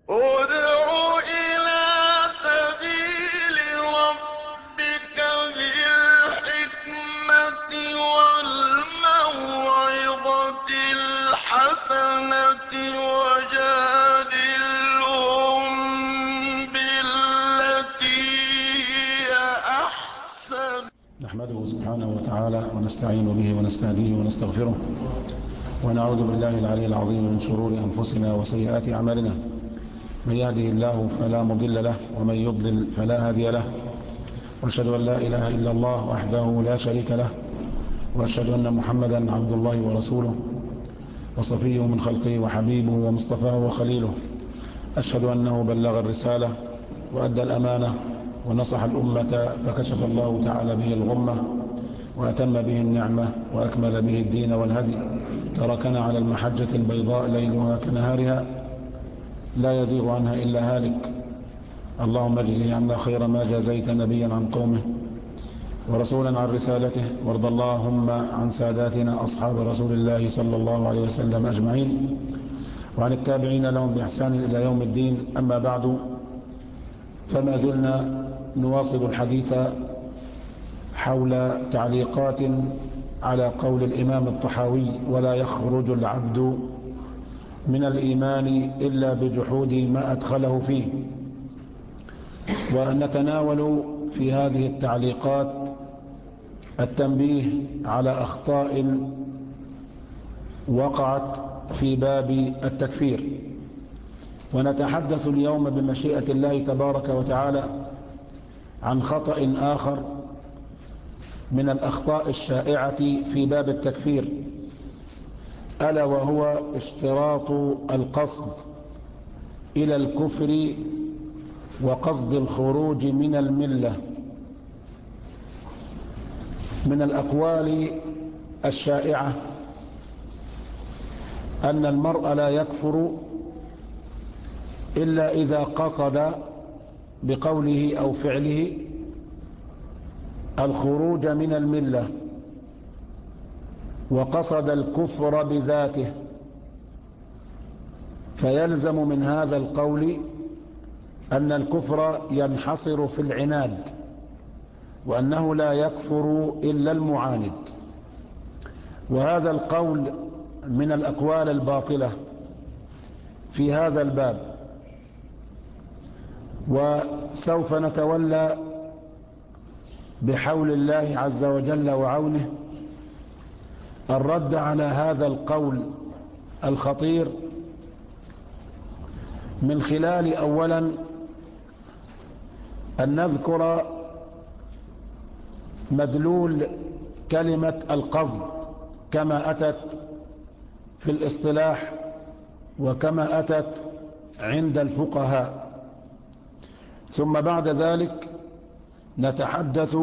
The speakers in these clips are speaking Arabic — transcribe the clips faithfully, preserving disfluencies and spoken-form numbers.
ادْعُ إِلَىٰ سَبِيلِ رَبِّكَ بِالْحِكْمَةِ وَالْمَوْعِظَةِ الْحَسَنَةِ وَجَادِلْهُم بِالَّتِي هِيَ أَحْسَنُ. نحمده سبحانه وتعالى ونستعين به ونستهديه ونستغفره ونعوذ بالله العلي العظيم من شرور أنفسنا وسيئات أعمالنا. من يهده الله فلا مضل له ومن يضلل فلا هادي له، وأشهد أن لا إله إلا الله وحده لا شريك له، وأشهد أن محمدا عبد الله ورسوله وصفيه من خلقه وحبيبه ومصطفاه وخليله. أشهد أنه بلغ الرسالة وأدى الأمانة ونصح الأمة، فكشف الله تعالى به الغمة وأتم به النعمة وأكمل به الدين والهدي. تركنا على المحجة البيضاء ليلها كنهارها لا يزيغ عنها إلا هالك. اللهم اجزه عنا خير ما جازيت نبيا عن قومه ورسولا عن رسالته، وارض اللهم عن ساداتنا أصحاب رسول الله صلى الله عليه وسلم أجمعين، وعن التابعين لهم بإحسان إلى يوم الدين. أما بعد، فما زلنا نواصل الحديث حول تعليقات على قول الإمام الطحاوي: ولا يخرج العبد من الإيمان إلا بجحود ما أدخله فيه. ونتناول في هذه التعليقات التنبيه على أخطاء وقعت في باب التكفير. ونتحدث اليوم بمشيئة الله تبارك وتعالى عن خطأ آخر من الأخطاء الشائعة في باب التكفير، ألا وهو اشتراط القصد إلى الكفر وقصد الخروج من الملة. من الأقوال الشائعة أن المرء لا يكفر إلا إذا قصد بقوله أو فعله الخروج من الملة وقصد الكفر بذاته، فيلزم من هذا القول أن الكفر ينحصر في العناد، وأنه لا يكفر إلا المعاند. وهذا القول من الأقوال الباطلة في هذا الباب، وسوف نتولى بحول الله عز وجل وعونه الرد على هذا القول الخطير من خلال أولا أن نذكر مدلول كلمة القصد كما أتت في الاصطلاح وكما أتت عند الفقهاء، ثم بعد ذلك نتحدث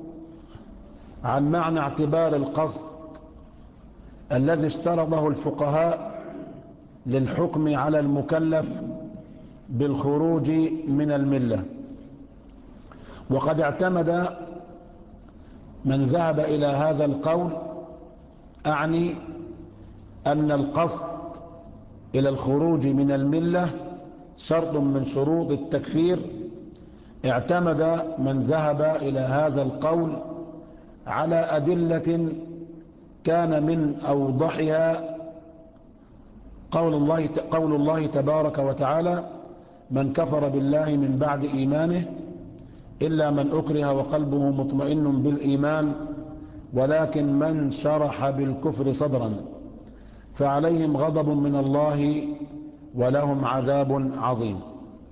عن معنى اعتبار القصد الذي اشترطه الفقهاء للحكم على المكلف بالخروج من الملة. وقد اعتمد من ذهب إلى هذا القول، أعني أن القصد إلى الخروج من الملة شرط من شروط التكفير. اعتمد من ذهب إلى هذا القول على أدلة كان من أوضحها قول الله, قول الله تبارك وتعالى: من كفر بالله من بعد إيمانه إلا من أكره وقلبه مطمئن بالإيمان ولكن من شرح بالكفر صدرا فعليهم غضب من الله ولهم عذاب عظيم.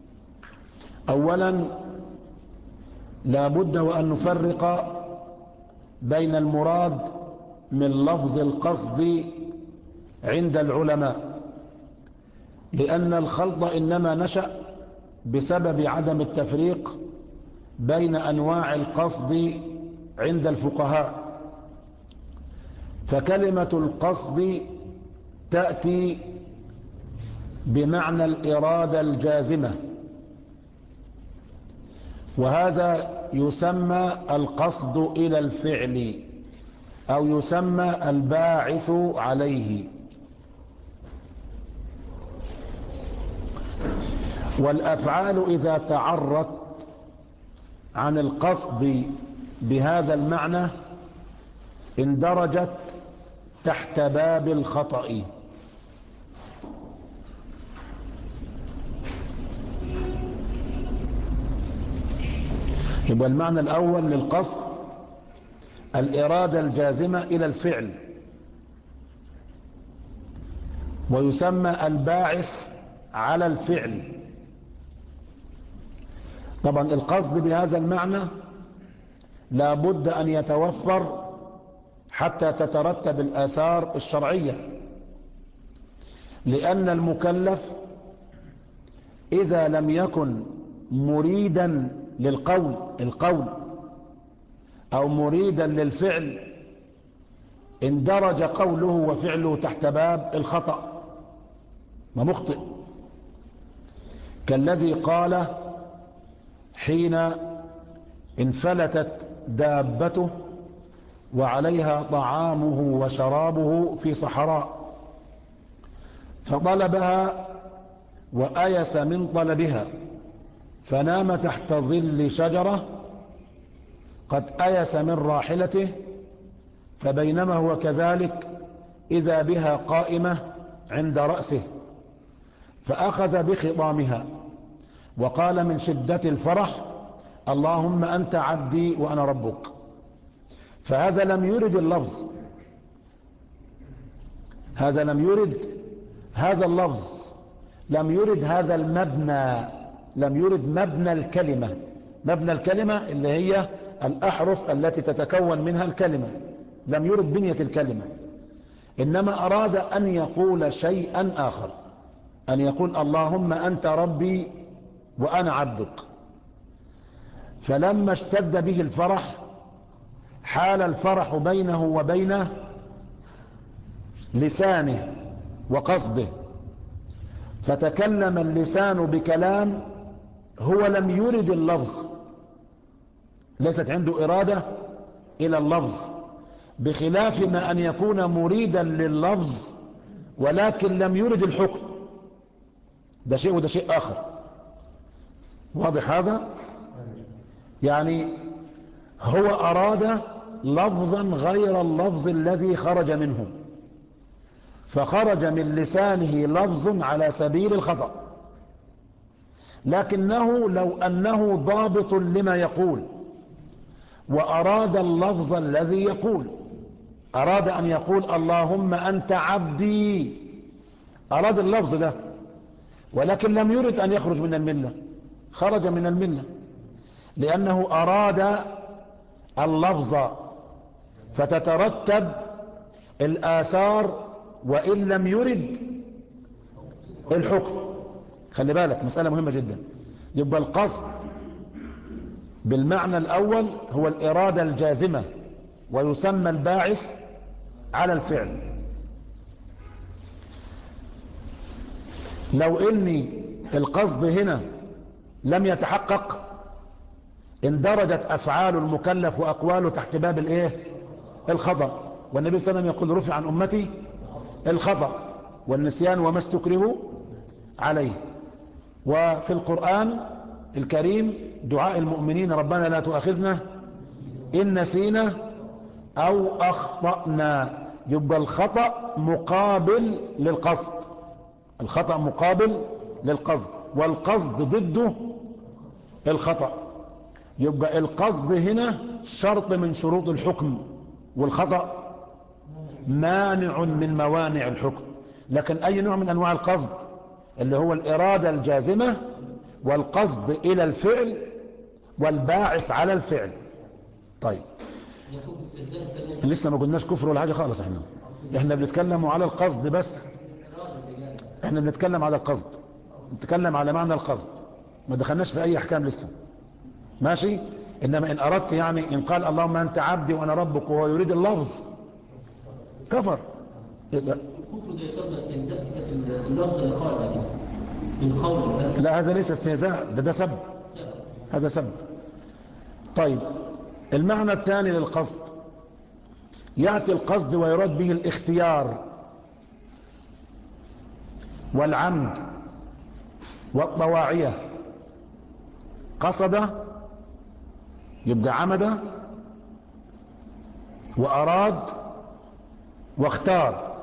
أولا لا بد وأن نفرق بين المراد من لفظ القصد عند العلماء، لأن الخلط إنما نشأ بسبب عدم التفريق بين أنواع القصد عند الفقهاء. فكلمة القصد تأتي بمعنى الإرادة الجازمة، وهذا يسمى القصد إلى الفعل أو يسمى الباعث عليه. والأفعال إذا تعرت عن القصد بهذا المعنى اندرجت تحت باب الخطأ. يبقى المعنى الأول للقصد الإرادة الجازمة إلى الفعل، ويسمى الباعث على الفعل. طبعا القصد بهذا المعنى لا بد أن يتوفر حتى تترتب الآثار الشرعية، لأن المكلف إذا لم يكن مريدا للقول القول أو مريدا للفعل اندرج قوله وفعله تحت باب الخطأ ومخطئ، كالذي قال حين انفلتت دابته وعليها طعامه وشرابه في صحراء فطلبها وأيس من طلبها فنام تحت ظل شجرة قد أيس من راحلته، فبينما هو كذلك إذا بها قائمة عند رأسه فأخذ بخطامها وقال من شدة الفرح اللهم أنت عبدي وأنا ربك. فهذا لم يرد اللفظ، هذا لم يرد هذا اللفظ، لم يرد هذا المبنى، لم يرد مبنى الكلمة. مبنى الكلمة اللي هي الأحرف التي تتكون منها الكلمة، لم يرد بنية الكلمة، إنما أراد أن يقول شيئا آخر، أن يقول اللهم أنت ربي وأنا عبدك. فلما اشتد به الفرح حال الفرح بينه وبين لسانه وقصده، فتكلم اللسان بكلام هو لم يرد اللفظ، ليست عنده إرادة إلى اللفظ، بخلاف ما أن يكون مريدا لللفظ ولكن لم يرد الحكم، ده شيء وده شيء آخر. واضح هذا؟ يعني هو أراد لفظا غير اللفظ الذي خرج منه، فخرج من لسانه لفظ على سبيل الخطأ، لكنه لو أنه ضابط لما يقول وأراد اللفظ الذي يقول، أراد أن يقول اللهم أنت عبدي، أراد اللفظ ده ولكن لم يرد أن يخرج من الملة، خرج من الملة لأنه أراد اللفظ، فتترتب الآثار وإن لم يرد الحكم. خلي بالك مسألة مهمة جدا. يبقى القصد بالمعنى الأول هو الإرادة الجازمة ويسمى الباعث على الفعل. لو إني القصد هنا لم يتحقق اندرجت أفعال المكلف وأقواله تحت باب الإيه؟ الخطأ. والنبي صلى الله عليه وسلم يقول رفع عن أمتي الخطأ والنسيان وما استكرهوا عليه. وفي القرآن الكريم دعاء المؤمنين ربنا لا تؤاخذنا إن نسينا أو أخطأنا. يبقى الخطأ مقابل للقصد، الخطأ مقابل للقصد، والقصد ضده الخطأ. يبقى القصد هنا شرط من شروط الحكم، والخطأ مانع من موانع الحكم. لكن أي نوع من أنواع القصد اللي هو الإرادة الجازمة والقصد إلى الفعل والباعث على الفعل. طيب لسه ما قلناش كفر ولا حاجة خالص، احنا احنا بنتكلم على القصد بس، احنا بنتكلم على القصد، بنتكلم على معنى القصد، ما دخلناش في أي أحكام لسه، ماشي. إنما إن أردت يعني إن قال اللهم أنت عبدي وأنا ربك وهو يريد اللفظ كفر. الكفر ده يصاب استهزاء في اللفظ اللي خارج من قوله. لا هذا ليس استهزاء، ده ده سب، هذا سب. طيب المعنى الثاني للقصد، يأتي القصد ويراد به الاختيار والعمد والطواعية. قصد يبقى عمد، وأراد، واختار.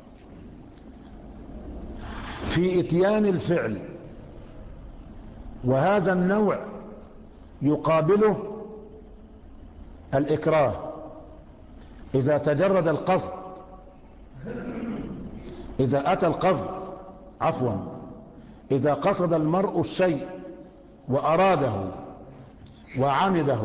في إتيان الفعل، وهذا النوع يقابله الإكراه إذا تجرد القصد، إذا أتى القصد عفوا إذا قصد المرء الشيء وأراده وعمده،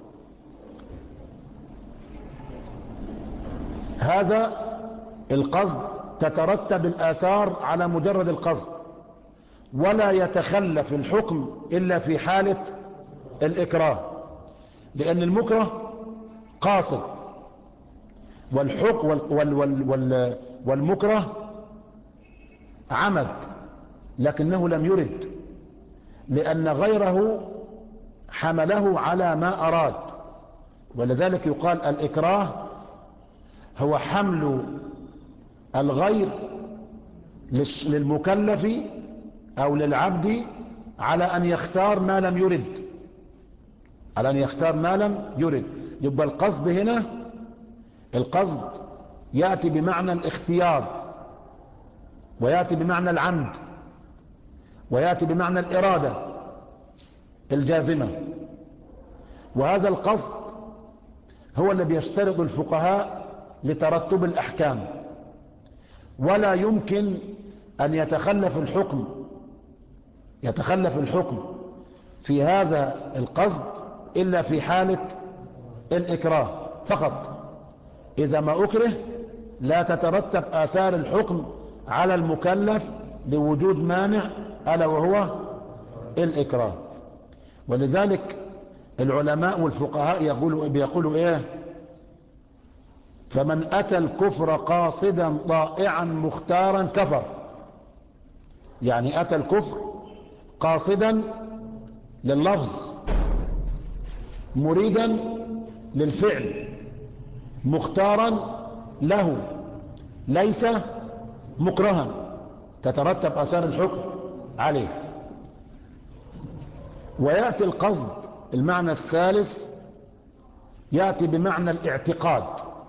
هذا القصد تترتب الآثار على مجرد القصد، ولا يتخلف الحكم إلا في حالة الإكراه، لأن المكره قاصد، والحكم وال وال وال والمكره عمد لكنه لم يرد، لأن غيره حمله على ما أراد. ولذلك يقال الإكراه هو حمل الغير للمكلف أو للعبد على أن يختار ما لم يرد، على أن يختار ما لم يرد. يبقى القصد هنا، القصد يأتي بمعنى الاختيار، ويأتي بمعنى العمد، ويأتي بمعنى الإرادة الجازمة. وهذا القصد هو الذي يشترط الفقهاء لترتب الأحكام، ولا يمكن أن يتخلف الحكم يتخلف الحكم في هذا القصد إلا في حالة الإكراه فقط. إذا ما أكره لا تترتب آثار الحكم على المكلف لوجود مانع ألا وهو الإكراه. ولذلك العلماء والفقهاء يقولوا بيقولوا إيه؟ فمن أتى الكفر قاصدا طائعا مختارا كفر. يعني أتى الكفر قاصدا لللفظ، مريدا للفعل، مختارا له، ليس مكرها، تترتب آثار الحكم عليه. ويأتي القصد المعنى الثالث، يأتي بمعنى الاعتقاد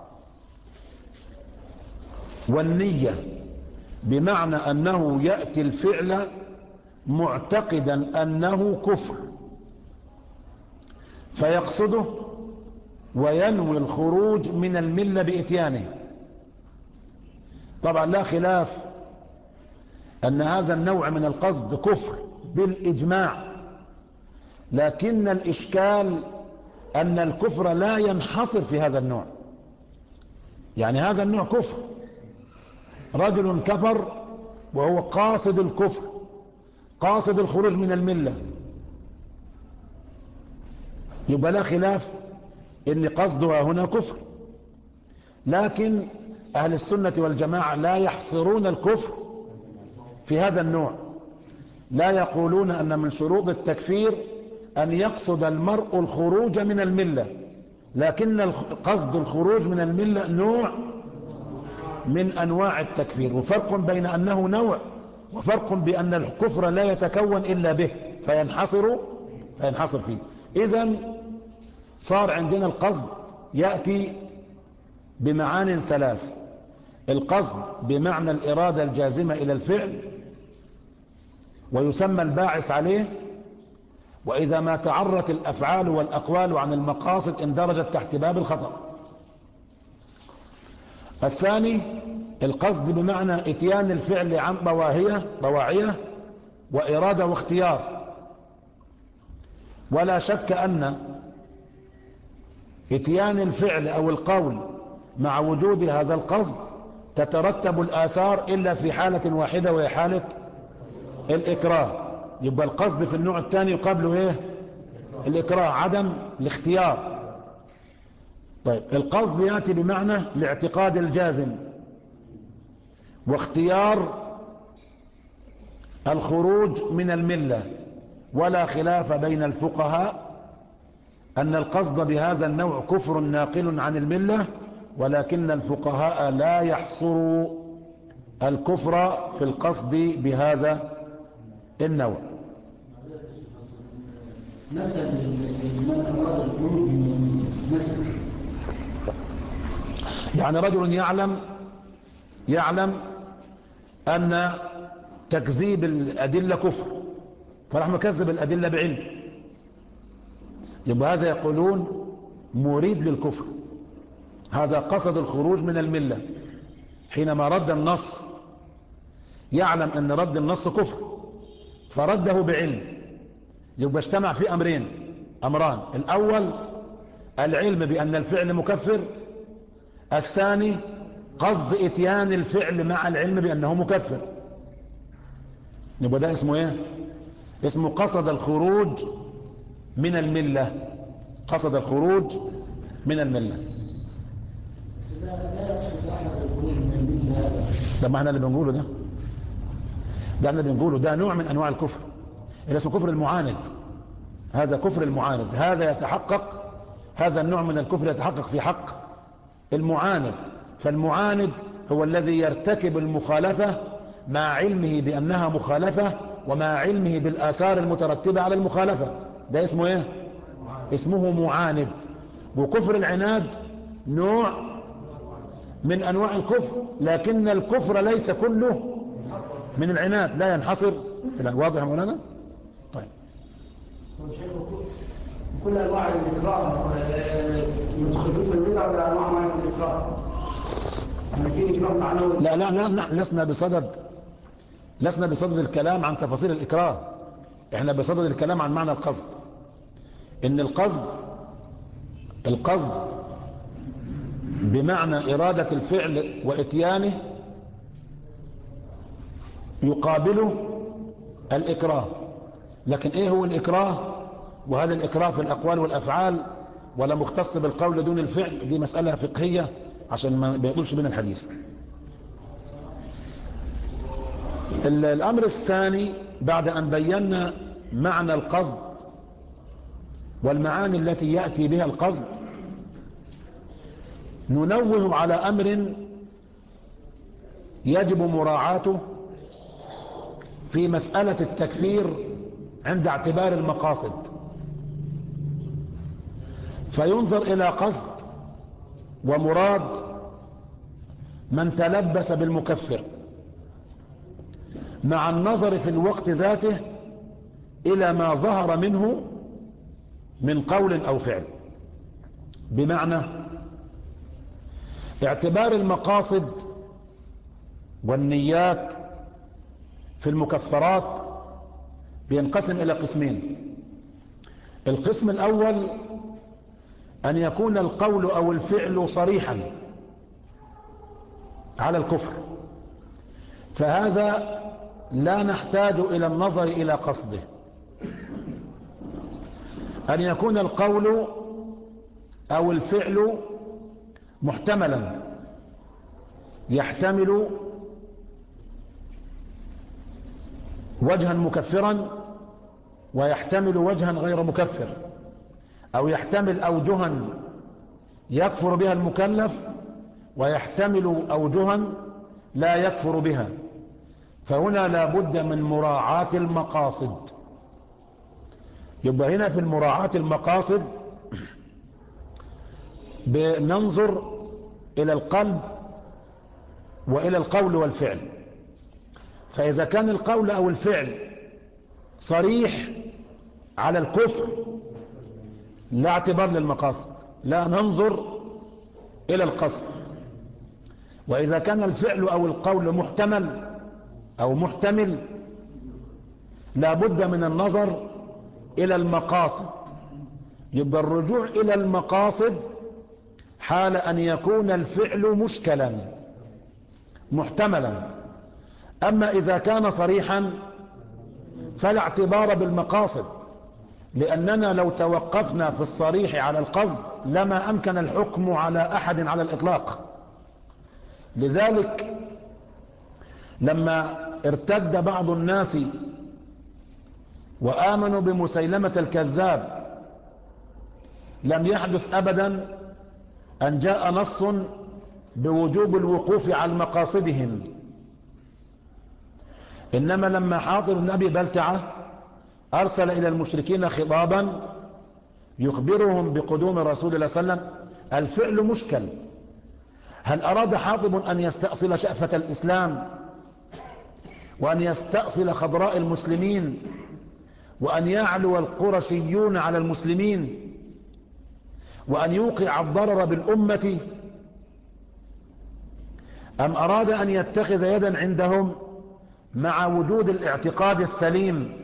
والنية، بمعنى أنه يأتي الفعل معتقدا أنه كفر فيقصده وينوي الخروج من الملة بإتيانه. طبعا لا خلاف أن هذا النوع من القصد كفر بالإجماع، لكن الإشكال أن الكفر لا ينحصر في هذا النوع. يعني هذا النوع كفر، رجل كفر وهو قاصد الكفر، قاصد الخروج من الملة، يبقى لا خلاف ان قصدها هنا كفر. لكن اهل السنة والجماعة لا يحصرون الكفر في هذا النوع، لا يقولون ان من شروط التكفير ان يقصد المرء الخروج من الملة، لكن قصد الخروج من الملة نوع من انواع التكفير. وفرق بين انه نوع وفرق بان الكفر لا يتكون الا به فينحصر فينحصر فيه. اذن صار عندنا القصد يأتي بمعان ثلاث: القصد بمعنى الإرادة الجازمة إلى الفعل، ويسمى الباعث عليه، وإذا ما تعرت الأفعال والأقوال عن المقاصد اندرجت تحت باب الخطأ. الثاني القصد بمعنى اتيان الفعل عن طواهية طواعية وإرادة واختيار. ولا شك أن اتيان الفعل أو القول مع وجود هذا القصد تترتب الآثار إلا في حالة واحدة وهي حالة الإكراه. يبقى القصد في النوع الثاني يقابله إيه؟ الإكراه، عدم الاختيار. طيب القصد يأتي بمعنى الاعتقاد الجازم واختيار الخروج من الملة. ولا خلاف بين الفقهاء أن القصد بهذا النوع كفر ناقل عن الملة، ولكن الفقهاء لا يحصروا الكفر في القصد بهذا النوع. مثلا من أراد الخروج من مثلا يعني رجل يعلم يعلم أن تكذيب الأدلة كفر، فراح مكذب الأدلة بعلم، يبقى هذا يقولون مريد للكفر، هذا قصد الخروج من الملة حينما رد النص، يعلم أن رد النص كفر فرده بعلم، يبقى اجتمع في أمرين أمران: الأول العلم بأن الفعل مكفر، الثاني قصد اتيان الفعل مع العلم بأنه مكفر. يبقى ده اسمه ايه؟ اسمه قصد الخروج من الملة، قصد الخروج من الملة. ده ما احنا اللي بنقوله، ده ده احنا اللي بنقوله، ده نوع من انواع الكفر اللي اسمه كفر المعاند. هذا كفر المعاند، هذا يتحقق، هذا النوع من الكفر يتحقق في حق المعاند. فالمعاند هو الذي يرتكب المخالفة مع علمه بأنها مخالفة ومع علمه بالآثار المترتبة على المخالفة، ده اسمه ايه؟ اسمه معاند. وكفر العناد نوع من انواع الكفر، لكن الكفر ليس كله من العناد، لا ينحصر. واضح يا مولانا؟ طيب. كل انواع الاكراه ما تخرجوش من البدع ولا انواع معينه من الاكراه؟ لا لا لا نحن لسنا بصدد لسنا بصدد الكلام عن تفاصيل الإكراه، احنا بصدد الكلام عن معنى القصد. ان القصد القصد بمعنى إرادة الفعل وإتيانه يقابله الإكراه. لكن ايه هو الإكراه؟ وهذا الإكراه في الأقوال والأفعال ولا مختص بالقول دون الفعل؟ دي مسألة فقهية عشان ما بيقولش بين الحديث. الأمر الثاني بعد أن بينا معنى القصد والمعاني التي يأتي بها القصد، ننوه على أمر يجب مراعاته في مسألة التكفير عند اعتبار المقاصد. فينظر إلى قصد ومراد من تلبس بالمكفر مع النظر في الوقت ذاته إلى ما ظهر منه من قول أو فعل. بمعنى اعتبار المقاصد والنيات في المكفرات بينقسم إلى قسمين. القسم الأول أن يكون القول أو الفعل صريحا على الكفر، فهذا لا نحتاج إلى النظر إلى قصده. أن يكون القول أو الفعل محتملا، يحتمل وجها مكفرا ويحتمل وجها غير مكفر، أو يحتمل أوجها يكفر بها المكلف ويحتمل أوجها لا يكفر بها. فهنا لا بد من مراعاة المقاصد. يبقى هنا في المراعاة المقاصد بننظر إلى القلب وإلى القول والفعل. فإذا كان القول أو الفعل صريح على الكفر لا اعتبار للمقاصد، لا ننظر إلى القصد. وإذا كان الفعل أو القول محتمل أو محتمل لا بد من النظر إلى المقاصد. يبقى الرجوع إلى المقاصد حال أن يكون الفعل مشكلا محتملا. أما إذا كان صريحا فلا اعتبار بالمقاصد، لأننا لو توقفنا في الصريح على القصد لما أمكن الحكم على أحد على الإطلاق. لذلك لما ارتد بعض الناس وآمنوا بمسيلمة الكذاب لم يحدث أبدا أن جاء نص بوجوب الوقوف على مقاصدهم، إنما لما حاطب بن أبي بلتعة أرسل إلى المشركين خطابا يخبرهم بقدوم رسول الله صلى الله عليه وسلم، الفعل مشكل. هل أراد حاطب أن يستأصل شأفة الإسلام وأن يستأصل خضراء المسلمين وأن يعلو القرشيون على المسلمين وأن يوقع الضرر بالأمة، أم أراد أن يتخذ يدا عندهم مع وجود الاعتقاد السليم؟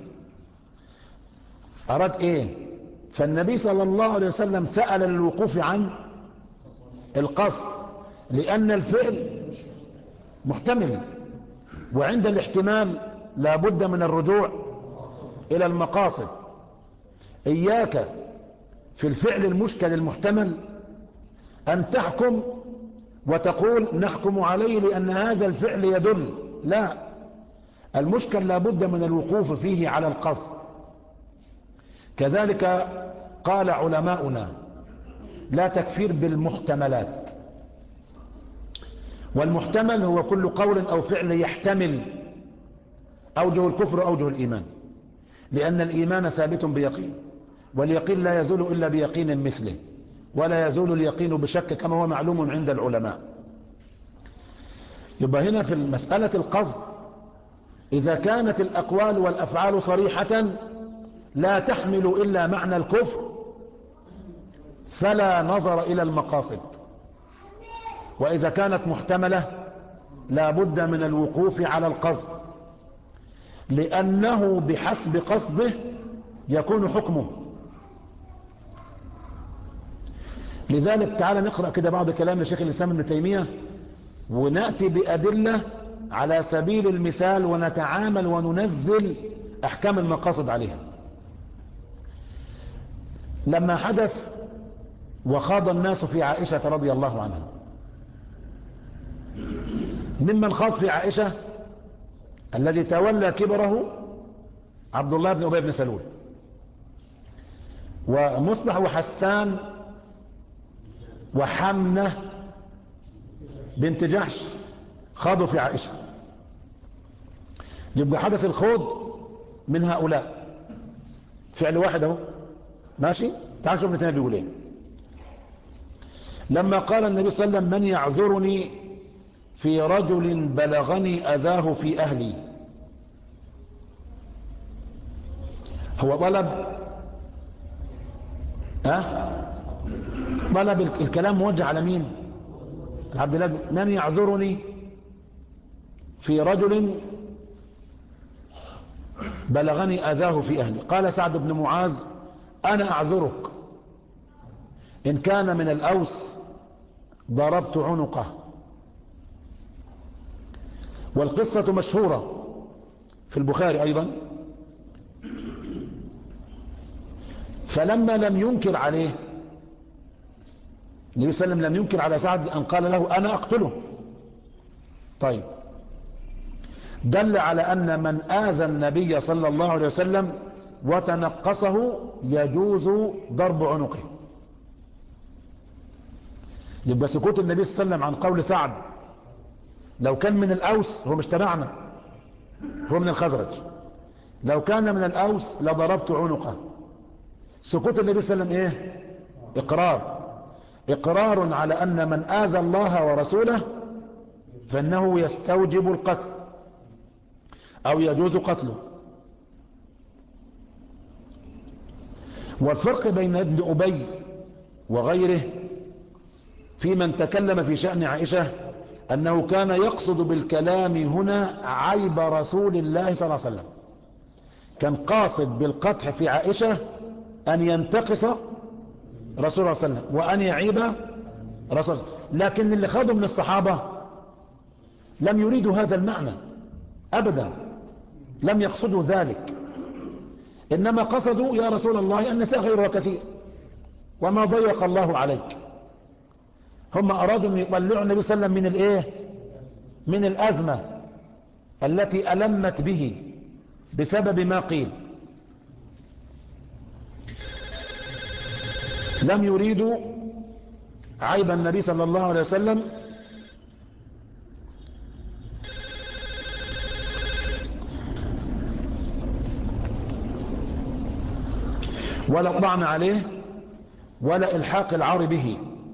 أراد إيه؟ فالنبي صلى الله عليه وسلم سأل للوقوف عن القصد، لأن الفعل محتمل، وعند الاحتمال لا بد من الرجوع إلى المقاصد. إياك في الفعل المشكل المحتمل أن تحكم وتقول نحكم عليه لأن هذا الفعل يدل، لا، المشكل لا بد من الوقوف فيه على القصد. كذلك قال علماؤنا لا تكفير بالمحتملات، والمحتمل هو كل قول أو فعل يحتمل أوجه الكفر أوجه الإيمان، لأن الإيمان ثابت بيقين، واليقين لا يزول إلا بيقين مثله، ولا يزول اليقين بشك كما هو معلوم عند العلماء. يبقى هنا في مسألة القصد إذا كانت الأقوال والأفعال صريحة لا تحمل إلا معنى الكفر فلا نظر إلى المقاصد، وإذا كانت محتملة لا بد من الوقوف على القصد، لأنه بحسب قصده يكون حكمه. لذلك تعالى نقرأ كده بعض كلام لشيخ الإسلام ابن تيمية ونأتي بأدلة على سبيل المثال ونتعامل وننزل أحكام المقاصد عليها. لما حدث وخاض الناس في عائشة رضي الله عنها، ممن خاض في عائشة الذي تولى كبره عبد الله بن أبي بن سلول، ومصلح وحسان وحمنة بنت جحش خاضوا في عائشة. يبقى حدث الخوض من هؤلاء فعل واحد اهو، ماشي. تعال شوف ابن تيمية بيقول ايه. لما قال النبي صلى الله عليه وسلم من يعذرني في رجل بلغني أذاه في أهلي، هو طلب أه؟ طلب الكلام موجه على مين؟ عبد الله. من يعذرني في رجل بلغني أذاه في أهلي؟ قال سعد بن معاذ أنا أعذرك، إن كان من الأوس ضربت عنقه. والقصة مشهورة في البخاري أيضا. فلما لم ينكر عليه النبي صلى الله عليه وسلم، لم ينكر على سعد أن قال له أنا أقتله، طيب، دل على أن من آذى النبي صلى الله عليه وسلم وتنقصه يجوز ضرب عنقه. يبقى سكوت النبي صلى الله عليه وسلم عن قول سعد لو كان من الأوس، هو مش تبعنا، هو من الخزرج، لو كان من الأوس لضربت عنقه. سكوت النبي صلى الله عليه وسلم ايه؟ إقرار، إقرار على أن من آذى الله ورسوله فإنه يستوجب القتل أو يجوز قتله. والفرق بين ابن أبي وغيره في من تكلم في شأن عائشة أنه كان يقصد بالكلام هنا عيب رسول الله صلى الله عليه وسلم، كان قاصد بالقدح في عائشة أن ينتقص رسول الله صلى الله عليه وسلم وأن يعيب رسول الله. لكن اللي خاضوا من الصحابة لم يريدوا هذا المعنى أبدا، لم يقصدوا ذلك، إنما قصدوا يا رسول الله النساء غيرها كثير وما ضيق الله عليك. هم أرادوا أن يطلعوا النبي صلى الله عليه وسلم من الإيه؟ من الأزمة التي ألمت به بسبب ما قيل. لم يريدوا عيب النبي صلى الله عليه وسلم ولا طعن عليه ولا إلحاق العار به.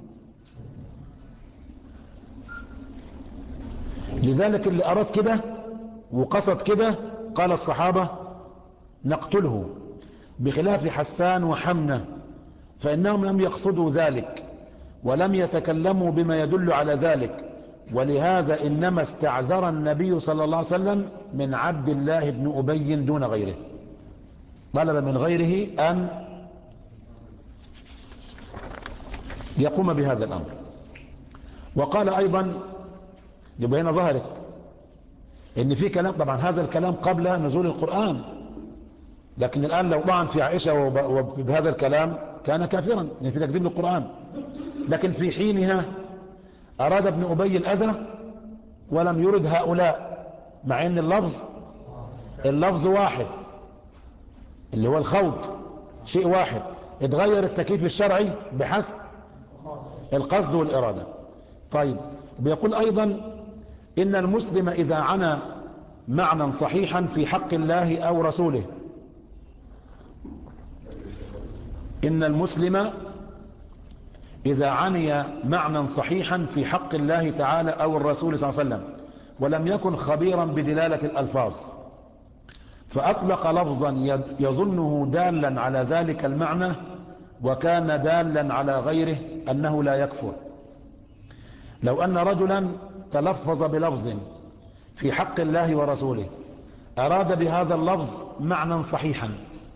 لذلك اللي أراد كده وقصد كده قال الصحابة نقتله، بخلاف حسان وحمنة فإنهم لم يقصدوا ذلك ولم يتكلموا بما يدل على ذلك، ولهذا إنما استعذر النبي صلى الله عليه وسلم من عبد الله بن أبي دون غيره، طلب من غيره أن يقوم بهذا الأمر. وقال أيضا، يبقى هنا ظهرت إن في كلام، طبعا هذا الكلام قبل نزول القرآن، لكن الآن لو طعن في عائشة وبهذا الكلام كان كافرا يعني في تكذيب للقرآن، لكن في حينها أراد ابن أبي الأذى ولم يرد هؤلاء، مع أن اللفظ اللفظ واحد اللي هو الخوض شيء واحد، اتغير التكييف الشرعي بحسب القصد والإرادة. طيب بيقول أيضا إن المسلم إذا عنى معنى صحيحا في حق الله أو رسوله، إن المسلم إذا عني معنى صحيحا في حق الله تعالى أو الرسول صلى الله عليه وسلم ولم يكن خبيرا بدلالة الألفاظ فأطلق لفظا يظنه دالا على ذلك المعنى وكان دالا على غيره أنه لا يكفر. لو أن رجلا تلفظ بلفظ في حق الله ورسوله أراد بهذا اللفظ معنى صحيحا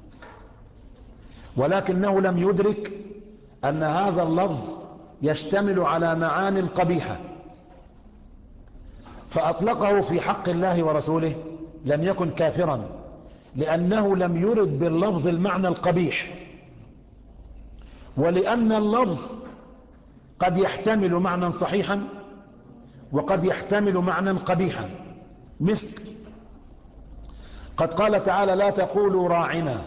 ولكنه لم يدرك أن هذا اللفظ يشتمل على معان قبيحة فأطلقه في حق الله ورسوله، لم يكن كافرا لأنه لم يرد باللفظ المعنى القبيح، ولأن اللفظ قد يحتمل معنى صحيحا وقد يحتمل معنى قبيحا. مثل قد قال تعالى لا تقولوا راعنا،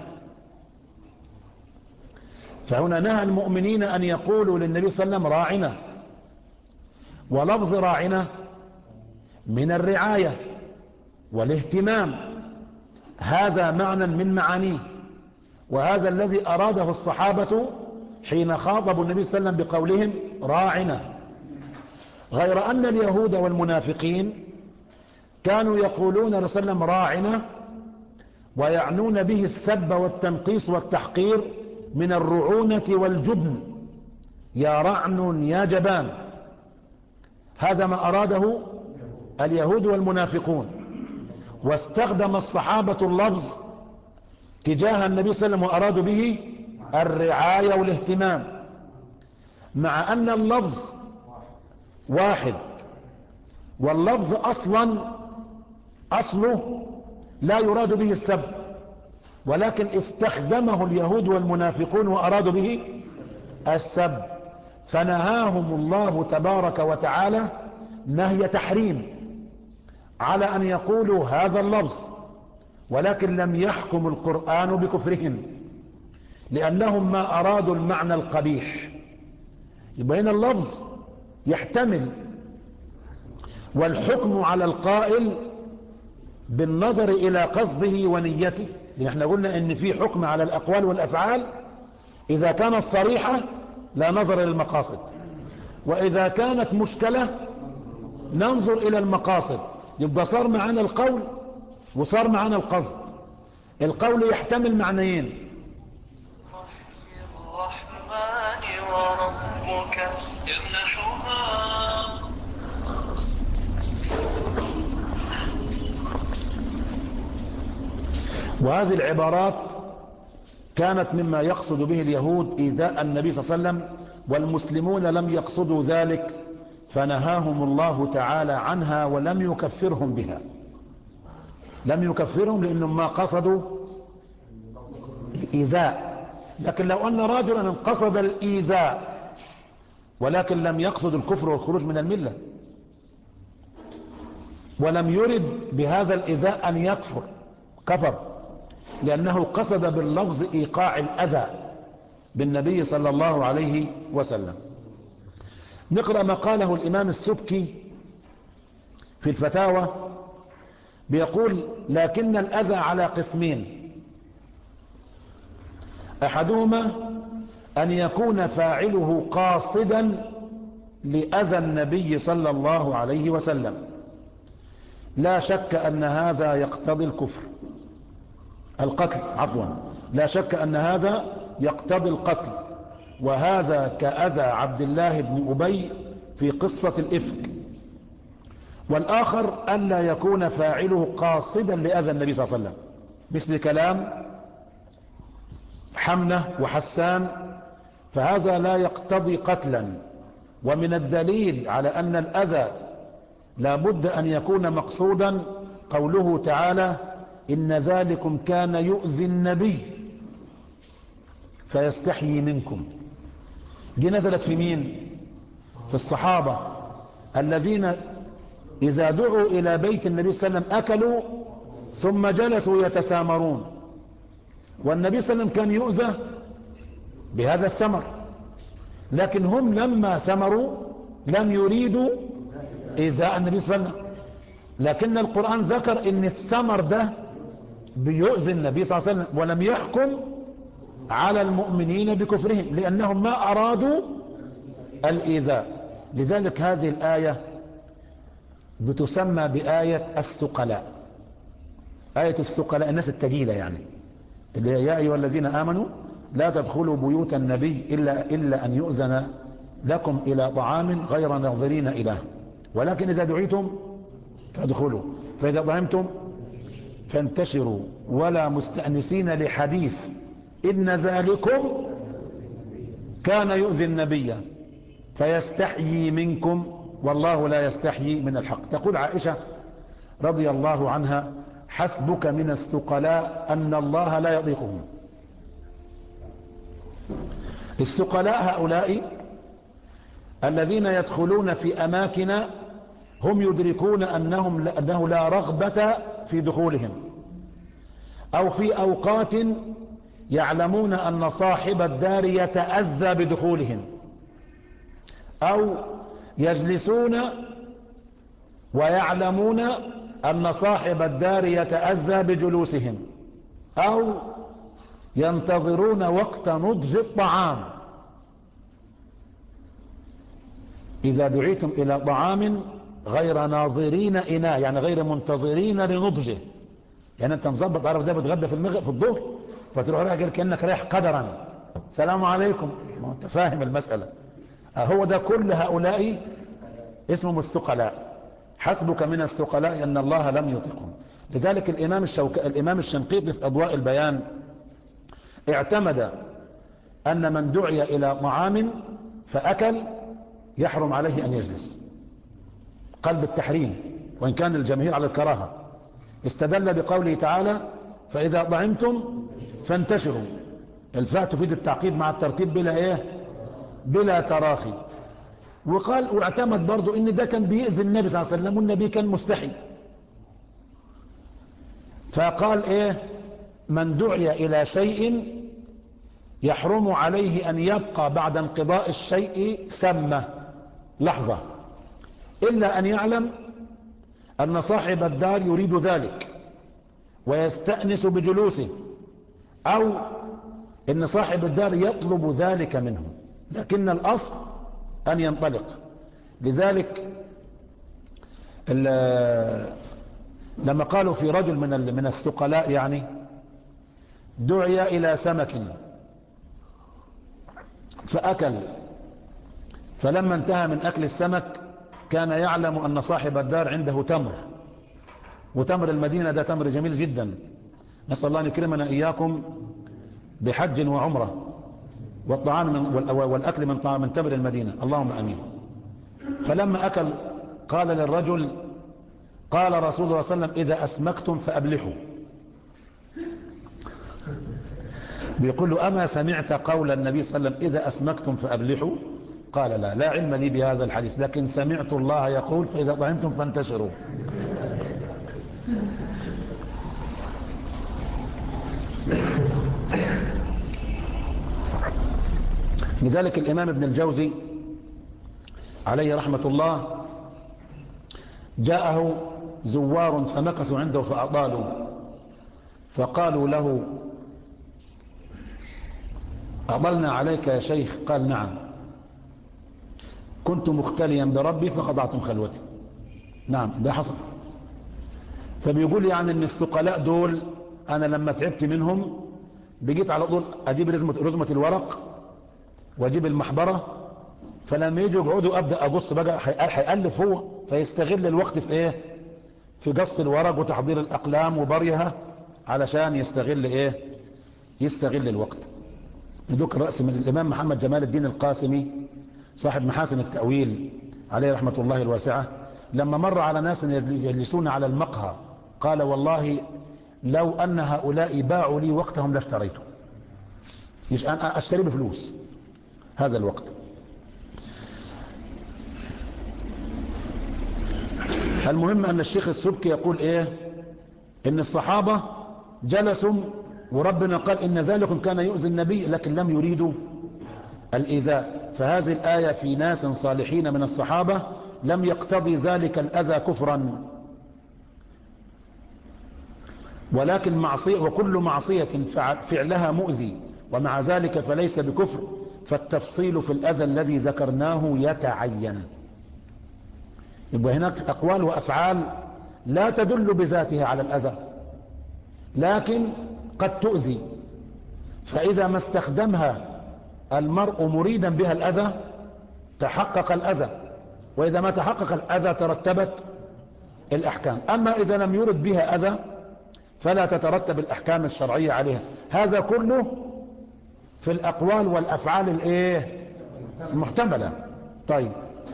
فهنا نهى المؤمنين أن يقولوا للنبي صلى الله عليه وسلم راعنا، ولفظ راعنا من الرعاية والاهتمام، هذا معنى من معانيه، وهذا الذي أراده الصحابة حين خاطبوا النبي صلى الله عليه وسلم بقولهم راعنا. غير أن اليهود والمنافقين كانوا يقولون لرسول الله صلى الله عليه وسلم راعنا ويعنون به السب والتنقيص والتحقير من الرعونة والجبن، يا رعن يا جبان، هذا ما أراده اليهود والمنافقون، واستخدم الصحابة اللفظ تجاه النبي صلى الله عليه وسلم وأرادوا به الرعاية والاهتمام، مع أن اللفظ واحد واللفظ أصلا أصله لا يراد به السب، ولكن استخدمه اليهود والمنافقون وأرادوا به السب، فنهاهم الله تبارك وتعالى نهي تحريم على أن يقولوا هذا اللفظ، ولكن لم يحكم القرآن بكفرهم لأنهم ما أرادوا المعنى القبيح. يبقى هنا اللفظ يحتمل، والحكم على القائل بالنظر إلى قصده ونيته، لأن احنا قلنا ان في حكم على الأقوال والأفعال إذا كانت صريحة لا نظر إلى المقاصد، وإذا كانت مشكلة ننظر إلى المقاصد. يبقى صار معنا القول وصار معنا القصد. القول يحتمل معنيين، الرحمن وربك يمنحها. وهذه العبارات كانت مما يقصد به اليهود إيذاء النبي صلى الله عليه وسلم، والمسلمون لم يقصدوا ذلك فنهاهم الله تعالى عنها ولم يكفرهم بها، لم يكفرهم لأنهم ما قصدوا الإيذاء. لكن لو أن رجلا قصد الإيذاء ولكن لم يقصد الكفر والخروج من الملة ولم يرد بهذا الإيذاء أن يكفر، كفر، لأنه قصد باللفظ إيقاع الأذى بالنبي صلى الله عليه وسلم. نقرأ ما قاله الإمام السبكي في الفتاوى، بيقول لكن الأذى على قسمين: أحدهما أن يكون فاعله قاصدا لأذى النبي صلى الله عليه وسلم، لا شك أن هذا يقتضي الكفر القتل عفوا لا شك أن هذا يقتضي القتل، وهذا كأذى عبد الله بن أبي في قصة الإفك. والآخر أن لا يكون فاعله قاصدا لأذى النبي صلى الله عليه وسلم، مثل كلام حمنة وحسان، فهذا لا يقتضي قتلا. ومن الدليل على أن الأذى لا بد أن يكون مقصودا قوله تعالى إن ذلكم كان يؤذي النبي فيستحيي منكم. دي نزلت في مين؟ في الصحابة الذين إذا دعوا إلى بيت النبي صلى الله عليه وسلم أكلوا ثم جلسوا يتسامرون، والنبي صلى الله عليه وسلم كان يؤذى بهذا السمر، لكن هم لما سمروا لم يريدوا إيذاء النبي صلى الله عليه وسلم، لكن القرآن ذكر إن السمر ده بيؤذي النبي صلى الله عليه وسلم، ولم يحكم على المؤمنين بكفرهم لأنهم ما أرادوا الإيذاء. لذلك هذه الآية بتسمى بآية الثقلاء، آية الثقلاء الناس التقيلة، يعني اللي هي يا أيها الذين آمنوا لا تدخلوا بيوت النبي إلا, إلا أن يؤذن لكم إلى طعام غير ناظرين إله، ولكن إذا دعيتم فادخلوا، فإذا طعمتم فانتشروا ولا مستأنسين لحديث إن ذلكم كان يؤذي النبي فيستحيي منكم والله لا يستحيي من الحق. تقول عائشة رضي الله عنها حسبك من الثقلاء أن الله لا يضيقهم. الثقلاء هؤلاء الذين يدخلون في أماكن هم يدركون أنهم أنه لا رغبة في دخولهم، أو في أوقات يعلمون أن صاحب الدار يتأذى بدخولهم، أو يجلسون ويعلمون أن صاحب الدار يتأذى بجلوسهم، أو ينتظرون وقت نضج الطعام. إذا دعيتم إلى طعام غير ناظرين إناه، يعني غير منتظرين لنضجه، يعني أنت مظبط عارف ده بتغدى في المغرب في الظهر فتروح راجل كأنك رايح قدرا السلام عليكم، ما أنت فاهم المسألة. هو ده كل هؤلاء اسمهم الثقلاء. حسبك من الثقلاء أن الله لم يطيقهم. لذلك الإمام, الشوك... الإمام الشنقيطي في أضواء البيان اعتمد أن من دعي إلى طعام فأكل يحرم عليه أن يجلس، قال بالتحريم وإن كان الجماهير على الكراهة. استدل بقوله تعالى فإذا طعمتم فانتشروا، الفاء تفيد التعقيد مع الترتيب بلا إيه؟ بلا تراخي. وقال واعتمد برضو ان ده كان بيأذي النبي صلى الله عليه وسلم والنبي كان مستحي، فقال ايه من دعي الى شيء يحرم عليه ان يبقى بعد انقضاء الشيء سمة لحظة الا ان يعلم ان صاحب الدار يريد ذلك ويستأنس بجلوسه، او ان صاحب الدار يطلب ذلك منه، لكن الاصل أن ينطلق. لذلك لما قالوا في رجل من من الثقلاء يعني دعي إلى سمك فأكل، فلما انتهى من أكل السمك كان يعلم أن صاحب الدار عنده تمر، وتمر المدينة ده تمر جميل جدا، نسأل الله أن يكرمنا إياكم بحج وعمرة والطعام من والأكل من طعام من تمر المدينة، اللهم أمين. فلما أكل قال للرجل قال رسول الله صلى الله عليه وسلم إذا أسمكتم فأبلحوا. بيقول له أما سمعت قول النبي صلى الله عليه وسلم إذا أسمكتم فأبلحوا؟ قال لا لا علم لي بهذا الحديث، لكن سمعت الله يقول فإذا طعمتم فانتشروا. لذلك الإمام ابن الجوزي عليه رحمة الله جاءه زوار فمكثوا عنده فأطالوا، فقالوا له أضلنا عليك يا شيخ؟ قال نعم، كنت مختليا بربي فقطعتم خلوتي. نعم ده حصل. فبيقول يعني ان الثقلاء دول انا لما تعبت منهم بقيت على طول اجيب رزمة, رزمة الورق واجيب المحبرة، فلما يجوا يقعدوا ابدا اقص بقى هيألف هو، فيستغل الوقت في ايه؟ في قص الورق وتحضير الاقلام وبريها علشان يستغل ايه؟ يستغل الوقت. ندوك الرأس من الامام محمد جمال الدين القاسمي صاحب محاسن التأويل عليه رحمة الله الواسعة، لما مر على ناس يجلسون على المقهى قال والله لو أن هؤلاء باعوا لي وقتهم لاشتريته، مش أنا أشتري بفلوس هذا الوقت. المهم أن الشيخ السبكي يقول إيه؟ إن الصحابة جلسوا وربنا قال إن ذلكم كان يؤذي النبي لكن لم يريدوا الإيذاء، فهذه الآية في ناس صالحين من الصحابة لم يقتضي ذلك الأذى كفرا، ولكن معصية، وكل معصية فعلها مؤذي ومع ذلك فليس بكفر، فالتفصيل في الأذى الذي ذكرناه يتعين. يبقى هناك أقوال وأفعال لا تدل بذاتها على الأذى لكن قد تؤذي، فإذا ما استخدمها المرء مريدا بها الأذى تحقق الأذى، وإذا ما تحقق الأذى ترتبت الأحكام. أما إذا لم يرد بها أذى فلا تترتب الأحكام الشرعية عليها. هذا كله في الأقوال والأفعال الإيه؟ المحتملة. طيب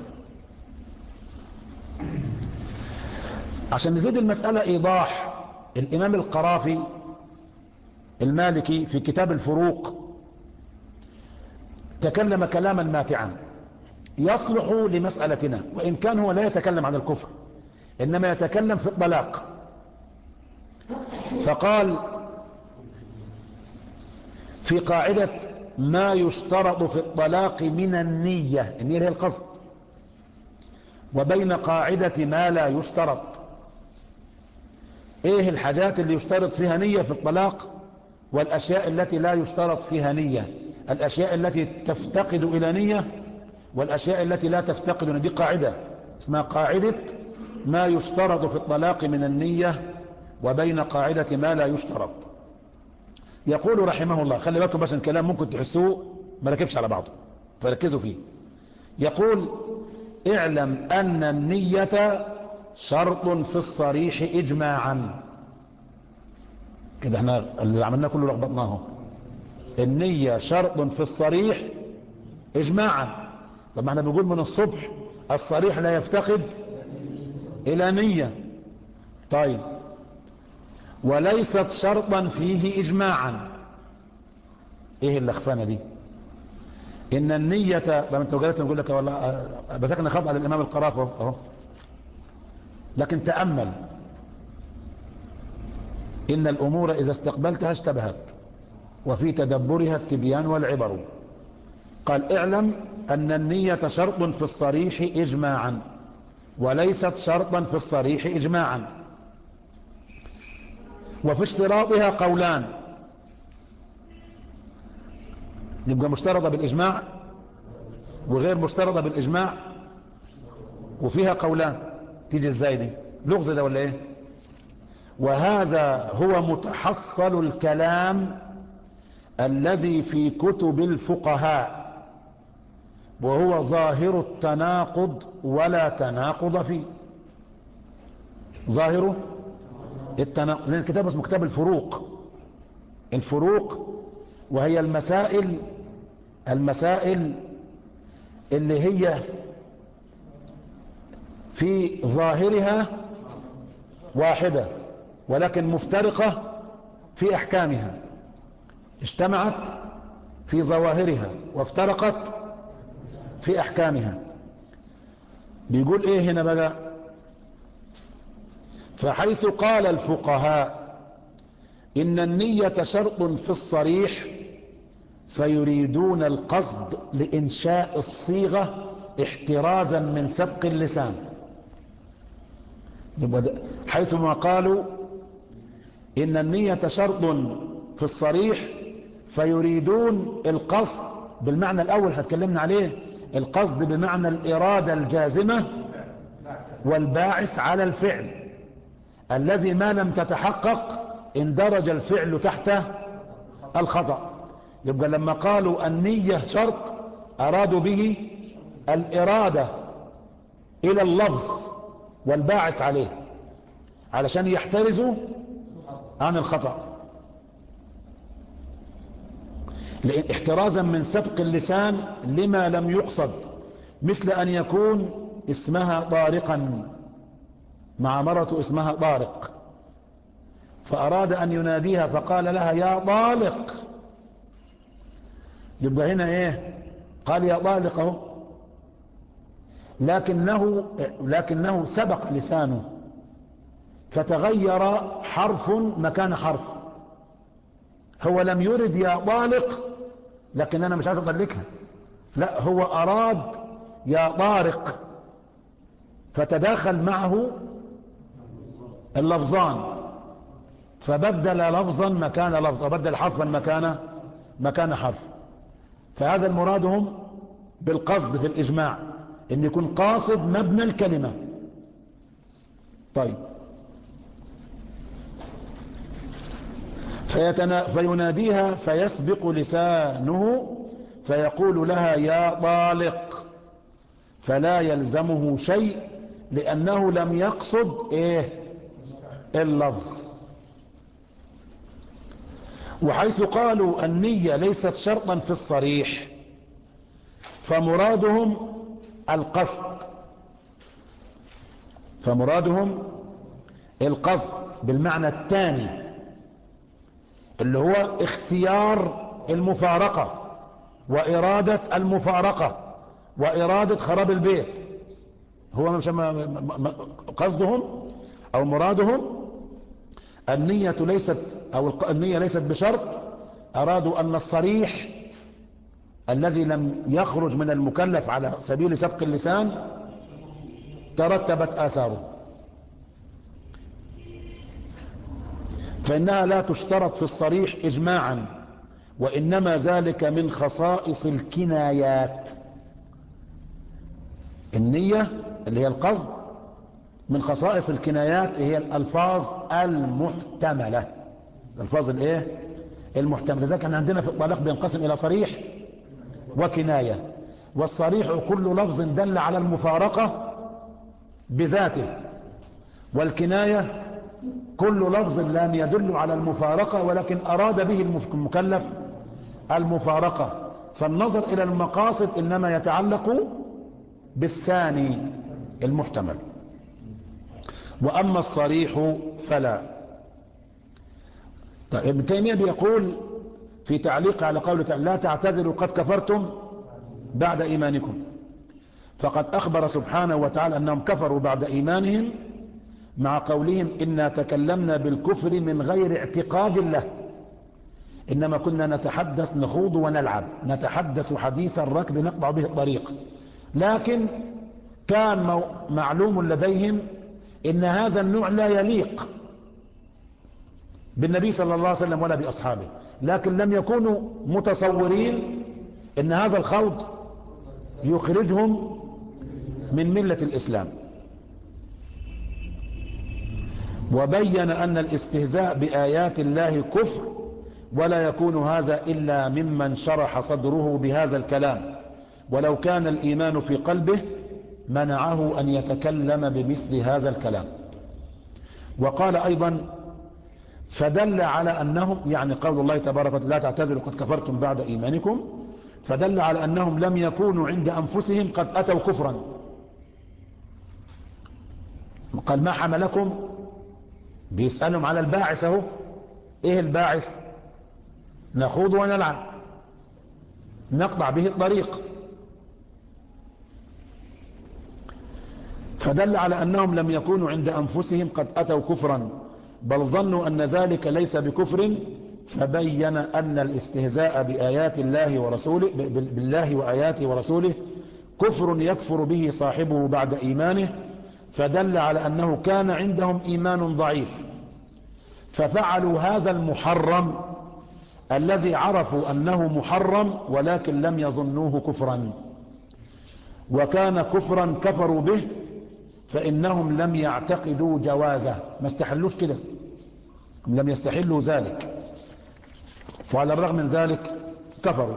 عشان نزيد المسألة إيضاح، الإمام القرافي المالكي في كتاب الفروق تكلم كلاما ماتعا يصلح لمسألتنا، وإن كان هو لا يتكلم عن الكفر إنما يتكلم في الطلاق. فقال في قاعدة ما يشترط في الطلاق من النية، النية هي القصد، وبين قاعدة ما لا يشترط. ايه الحاجات اللي يشترط فيها نية في الطلاق والاشياء التي لا يشترط فيها نية؟ الاشياء التي تفتقد الى نية والاشياء التي لا تفتقد. دي قاعدة اسمها قاعدة ما يشترط في الطلاق من النية وبين قاعدة ما لا يشترط. يقول رحمه الله، خلي بالكم بس الكلام ممكن تحسوه ما ركبش على بعضه فركزوا فيه. يقول اعلم ان النية شرط في الصريح اجماعا. كده احنا اللي عملناه كله لخبطناه. النية شرط في الصريح اجماعا. طب ما احنا بنقول من الصبح الصريح لا يفتقد الى نية. طيب وليست شرطا فيه اجماعا. ايه اللخفانة دي؟ ان النية، لما انت وجدت نقول لك والله بسكن خطأ للامام القرافي اهو، لكن تأمل ان الامور اذا استقبلتها اشتبهت وفي تدبرها التبيان والعبر. قال اعلم ان النية شرط في الصريح اجماعا وليست شرطا في الصريح اجماعا، وفي اشتراطها قولان. يبقى مشترطة بالاجماع وغير مشترطة بالاجماع وفيها قولان. تيجي ازاي دي؟ لغز ده ولا ايه؟ وهذا هو متحصل الكلام الذي في كتب الفقهاء، وهو ظاهر التناقض ولا تناقض فيه. ظاهره التناقض، لأن الكتاب اسمه كتاب الفروق. الفروق وهي المسائل المسائل اللي هي في ظاهرها واحدة ولكن مفترقة في أحكامها، اجتمعت في ظواهرها وافترقت في أحكامها. بيقول ايه هنا بقى؟ فحيث قال الفقهاء إن النية شرط في الصريح فيريدون القصد لإنشاء الصيغة احترازا من سبق اللسان. حيث ما قالوا إن النية شرط في الصريح فيريدون القصد بالمعنى الأول هتكلمنا عليه، القصد بمعنى الإرادة الجازمة والباعث على الفعل الذي ما لم تتحقق اندرج الفعل تحت الخطأ. يبقى لما قالوا النية شرط أرادوا به الإرادة إلى اللفظ والباعث عليه علشان يحترزوا عن الخطأ، احترازا من سبق اللسان لما لم يقصد، مثل أن يكون اسمها طارقا مع مرته اسمها طارق، فأراد أن يناديها فقال لها يا طالق، يبقى هنا ايه؟ قال يا طالق اهو، لكنه لكنه سبق لسانه فتغير حرف مكان حرف. هو لم يرد يا طالق لكن انا مش عايز اطلقها، لا هو اراد يا طارق، فتداخل معه اللفظان فبدل لفظا مكان لفظ وبدل حرفا مكان مكان حرف. فهذا المرادهم بالقصد في الإجماع ان يكون قاصد مبنى الكلمة. طيب فيتنا فيناديها فيسبق لسانه فيقول لها يا طالق، فلا يلزمه شيء لأنه لم يقصد ايه اللفظ. وحيث قالوا النية ليست شرطا في الصريح فمرادهم القصد فمرادهم القصد بالمعنى الثاني اللي هو اختيار المفارقة وإرادة المفارقة وإرادة خراب البيت. هو مش قصدهم أو مرادهم النية ليست أو النية ليست بشرط، أرادوا أن الصريح الذي لم يخرج من المكلف على سبيل سبق اللسان ترتبت آثاره، فإنها لا تشترط في الصريح إجماعا، وإنما ذلك من خصائص الكنايات. النية اللي هي القصد من خصائص الكنايات هي الألفاظ المحتملة، الألفاظ الايه المحتملة. لذلك احنا عندنا في الطلاق بينقسم إلى صريح وكناية، والصريح كل لفظ دل على المفارقة بذاته، والكناية كل لفظ لم يدل على المفارقة ولكن أراد به المكلف المفارقة. فالنظر إلى المقاصد إنما يتعلق بالثاني المحتمل، وأما الصريح فلا. طيب ابن تيمية بيقول في تعليق على قوله تعالى لا تعتذروا قد كفرتم بعد إيمانكم، فقد أخبر سبحانه وتعالى أنهم كفروا بعد إيمانهم مع قولهم إنا تكلمنا بالكفر من غير اعتقاد له، إنما كنا نتحدث نخوض ونلعب، نتحدث حديث الركب نقطع به الطريق. لكن كان معلوم لديهم إن هذا النوع لا يليق بالنبي صلى الله عليه وسلم ولا بأصحابه، لكن لم يكونوا متصورين إن هذا الخوض يخرجهم من ملة الإسلام. وبين أن الاستهزاء بآيات الله كفر، ولا يكون هذا إلا ممن شرح صدره بهذا الكلام، ولو كان الإيمان في قلبه منعه أن يتكلم بمثل هذا الكلام. وقال أيضا فدل على أنهم، يعني قول الله تبارك وتعالى لا تعتذروا قد كفرتم بعد إيمانكم، فدل على أنهم لم يكونوا عند أنفسهم قد أتوا كفرا. قال ما حملكم، بيسألهم على الباعث اهو، ايه الباعث؟ نخوض ونلعب نقطع به الطريق. فدل على أنهم لم يكونوا عند أنفسهم قد أتوا كفرا، بل ظنوا أن ذلك ليس بكفر، فبين أن الاستهزاء بآيات الله ورسوله بالله وآياته ورسوله كفر يكفر به صاحبه بعد إيمانه، فدل على أنه كان عندهم إيمان ضعيف ففعلوا هذا المحرم الذي عرفوا أنه محرم ولكن لم يظنوه كفرا، وكان كفرا كفروا به فإنهم لم يعتقدوا جوازه، ما استحلوش كده، لم يستحلوا ذلك، وعلى الرغم من ذلك كفروا.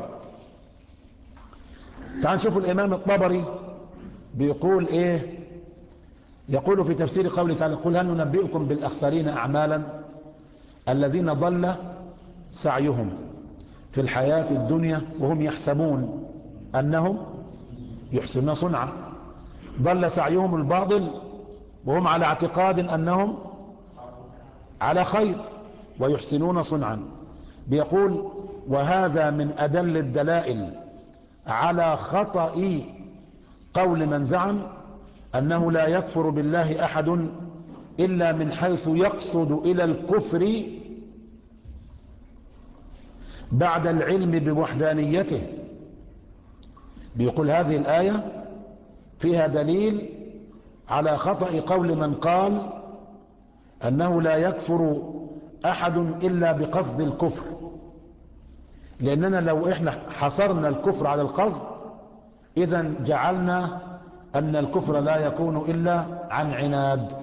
تعال نشوف الإمام الطبري بيقول إيه، يقول في تفسير قوله تعالى: قل هل ننبئكم بالأخسرين أعمالا الذين ضل سعيهم في الحياة الدنيا وهم يحسبون أنهم يحسنون صنعا. ضل سعيهم الباطل وهم على اعتقاد أنهم على خير ويحسنون صنعا. بيقول: وهذا من أدل الدلائل على خطأ قول من زعم أنه لا يكفر بالله أحد إلا من حيث يقصد إلى الكفر بعد العلم بوحدانيته. بيقول هذه الآية فيها دليل على خطأ قول من قال أنه لا يكفر أحد إلا بقصد الكفر، لأننا لو إحنا حصرنا الكفر على القصد إذن جعلنا أن الكفر لا يكون إلا عن عناد.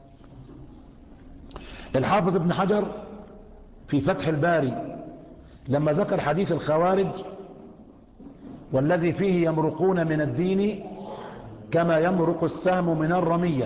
الحافظ ابن حجر في فتح الباري لما ذكر حديث الخوارج والذي فيه يمرقون من الدين كما يمرق السهم من الرمية،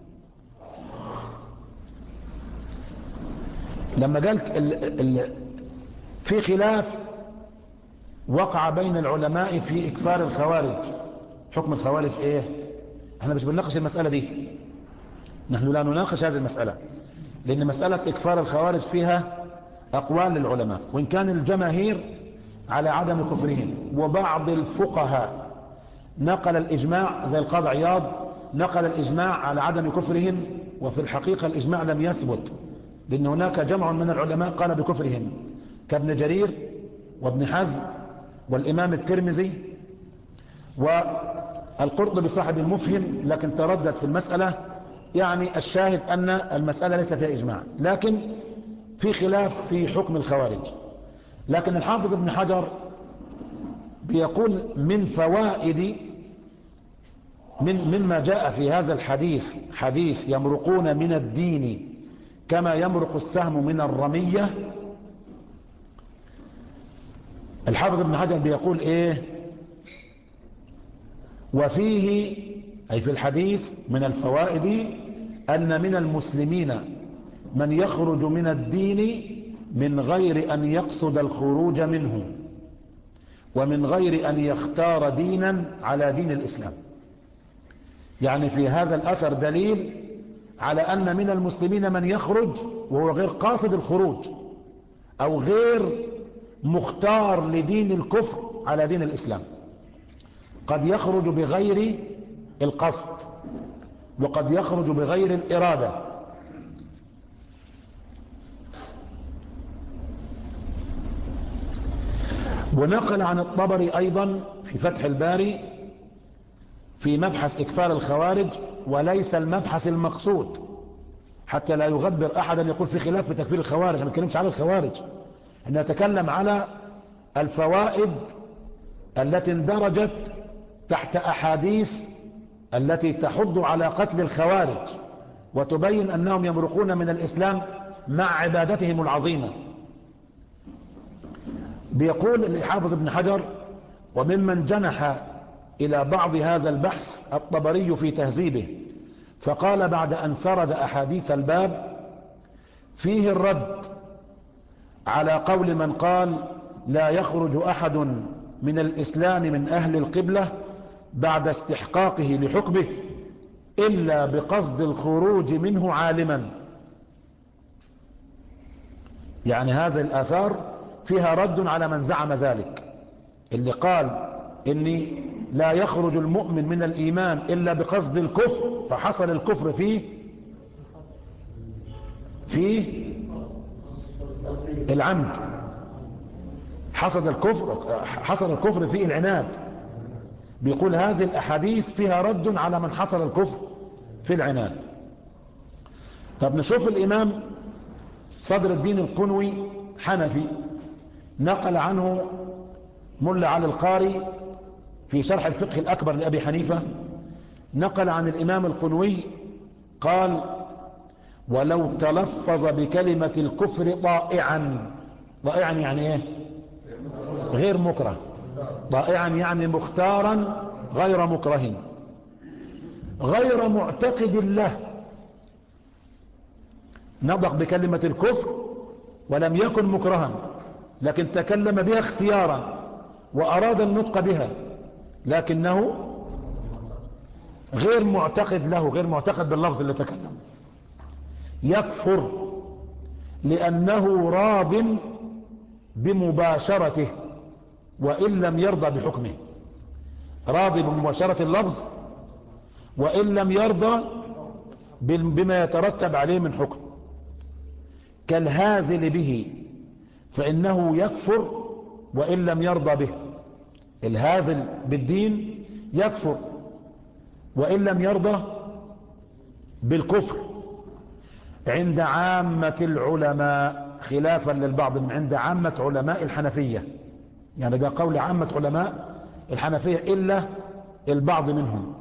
لما قال ال ال في خلاف وقع بين العلماء في إكفار الخوارج. حكم الخوارج إيه؟ احنا مش بنناقش المسألة دي، نحن لا نناقش هذه المسألة، لأن مسألة إكفار الخوارج فيها أقوال للعلماء، وإن كان الجماهير على عدم كفرهم، وبعض الفقهاء نقل الإجماع زي القاضي عياض نقل الإجماع على عدم كفرهم، وفي الحقيقة الإجماع لم يثبت، لأن هناك جمع من العلماء قال بكفرهم كابن جرير وابن حزم والإمام الترمذي والقرطبي صاحب المفهم، لكن تردد في المسألة. يعني الشاهد أن المسألة ليس فيها إجماع، لكن في خلاف في حكم الخوارج. لكن الحافظ ابن حجر بيقول من فوائد من مما جاء في هذا الحديث، حديث يمرقون من الدين كما يمرق السهم من الرمية. الحافظ ابن حجر بيقول ايه: وفيه أي في الحديث من الفوائد أن من المسلمين من يخرج من الدين من غير أن يقصد الخروج منه ومن غير أن يختار دينا على دين الإسلام. يعني في هذا الأثر دليل على أن من المسلمين من يخرج وهو غير قاصد الخروج أو غير مختار لدين الكفر على دين الإسلام. قد يخرج بغير القصد وقد يخرج بغير الإرادة. ونقل عن الطبري أيضا في فتح الباري في مبحث إكفار الخوارج، وليس المبحث المقصود حتى لا يغبر أحدا يقول في خلاف في تكفير الخوارج. ما نتكلمش على الخوارج، نتكلم على الفوائد التي اندرجت تحت أحاديث التي تحض على قتل الخوارج وتبين أنهم يمرقون من الإسلام مع عبادتهم العظيمة. بيقول الحافظ ابن حجر: وممن جنح إلى بعض هذا البحث الطبري في تهذيبه، فقال بعد أن سرد أحاديث الباب: فيه الرد على قول من قال لا يخرج أحد من الإسلام من أهل القبلة بعد استحقاقه لحكمه إلا بقصد الخروج منه عالما. يعني هذه الآثار فيها رد على من زعم ذلك، اللي قال إني لا يخرج المؤمن من الإيمان إلا بقصد الكفر، فحصل الكفر فيه فيه العمد، حصل الكفر حصل الكفر فيه العناد. بيقول هذه الأحاديث فيها رد على من حصل الكفر في العناد. طب نشوف الإمام صدر الدين القنوي حنفي نقل عنه ملا علي القاري في شرح الفقه الأكبر لأبي حنيفة، نقل عن الإمام القنوي قال: ولو تلفظ بكلمة الكفر طائعا. طائعا يعني ايه؟ غير مكره. طائعا يعني مختارا غير مكره، غير معتقد له. نطق بكلمة الكفر ولم يكن مكرها، لكن تكلم بها اختيارا وأراد النطق بها، لكنه غير معتقد له، غير معتقد باللفظ اللي تكلم، يكفر لأنه راض بمباشرته وإن لم يرضى بحكمه. راضي بمباشرة اللفظ وإن لم يرضى بما يترتب عليه من حكم، كالهازل به فإنه يكفر وإن لم يرضى به. الهازل بالدين يكفر وإن لم يرضى بالكفر عند عامة العلماء، خلافا للبعض من عند عامة علماء الحنفية. يعني ده قول عامة علماء الحنفية إلا البعض منهم.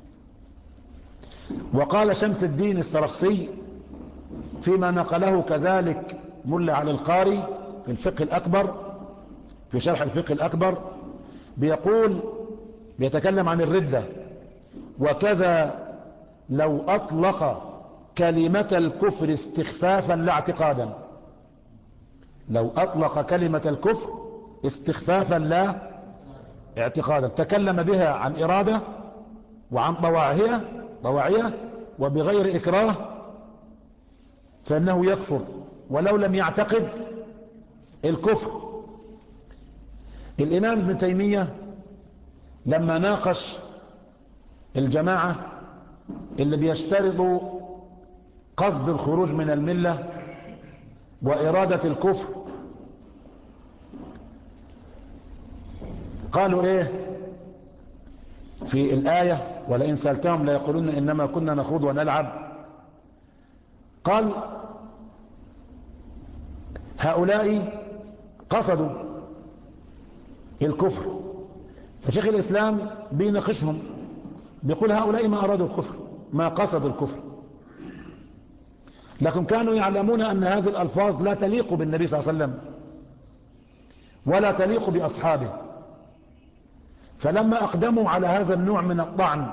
وقال شمس الدين السرخسي فيما نقله كذلك ملا علي القاري في الفقه الأكبر، في شرح الفقه الأكبر، بيقول، بيتكلم عن الردة: وكذا لو أطلق كلمة الكفر استخفافا لا اعتقادا. لو أطلق كلمة الكفر استخفافا لا اعتقادا، تكلم بها عن إرادة وعن طواعية طواعية وبغير إكراه، فإنه يكفر ولو لم يعتقد الكفر. الإمام ابن تيمية لما ناقش الجماعة اللي بيشترطوا قصد الخروج من الملة وإرادة الكفر، قالوا ايه في الآية: ولئن سألتهم ليقولون إنما كنا نخوض ونلعب. قال: هؤلاء قصدوا الكفر. فشيخ الإسلام بيناقشهم بيقول: هؤلاء ما أرادوا الكفر، ما قصدوا الكفر، لكن كانوا يعلمون أن هذه الألفاظ لا تليق بالنبي صلى الله عليه وسلم ولا تليق بأصحابه، فلما أقدموا على هذا النوع من الطعن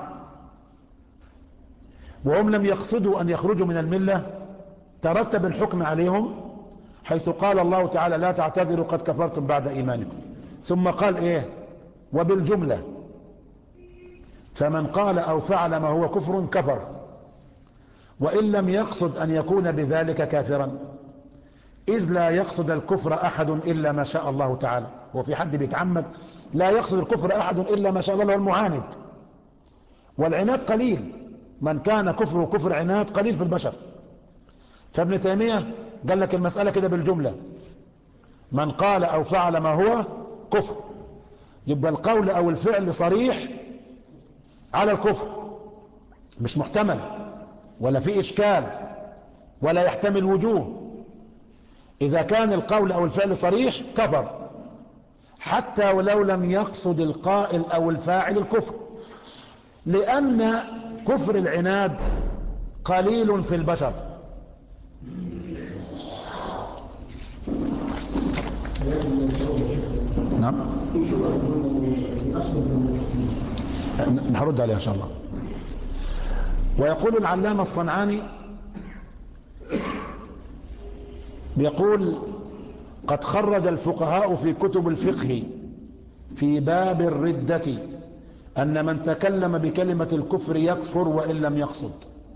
وهم لم يقصدوا أن يخرجوا من الملة، ترتب الحكم عليهم، حيث قال الله تعالى: لا تعتذروا قد كفرتم بعد إيمانكم. ثم قال إيه؟ وبالجملة فمن قال أو فعل ما هو كفر كفر، وإن لم يقصد أن يكون بذلك كافرا، إذ لا يقصد الكفر أحد إلا ما شاء الله تعالى. هو في حد بيتعمد؟ لا يقصد الكفر أحد إلا ما شاء الله، هو المعاند. والعناد قليل، من كان كفره كفر عناد قليل في البشر. فابن تيمية قال لك المسألة كده بالجملة: من قال أو فعل ما هو كفر، يبقى القول أو الفعل صريح على الكفر، مش محتمل ولا في إشكال ولا يحتمل وجوه. إذا كان القول أو الفعل صريح كفر، حتى ولو لم يقصد القائل أو الفاعل الكفر، لأن كفر العناد قليل في البشر. نعم، نرد عليها إن شاء الله. ويقول العلامة الصنعاني، بيقول: قد خرج الفقهاء في كتب الفقه في باب الردة أن من تكلم بكلمة الكفر يكفر وإن لم يقصد،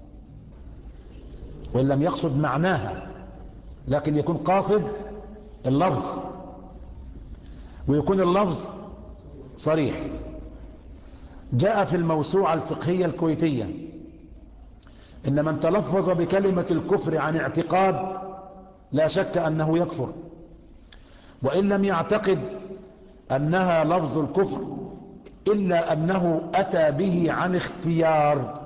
وإن لم يقصد معناها، لكن يكون قاصد اللفظ، ويكون اللفظ صريح. جاء في الموسوعة الفقهية الكويتية إن من تلفظ بكلمة الكفر عن اعتقاد لا شك أنه يكفر، وإن لم يعتقد أنها لفظ الكفر إلا أنه أتى به عن اختيار،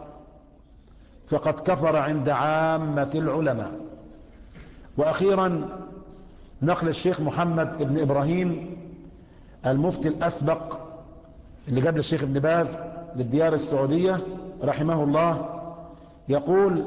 فقد كفر عند عامة العلماء. وأخيرا نقل الشيخ محمد بن إبراهيم المفتي الأسبق اللي قبل الشيخ ابن باز للديار السعودية رحمه الله، يقول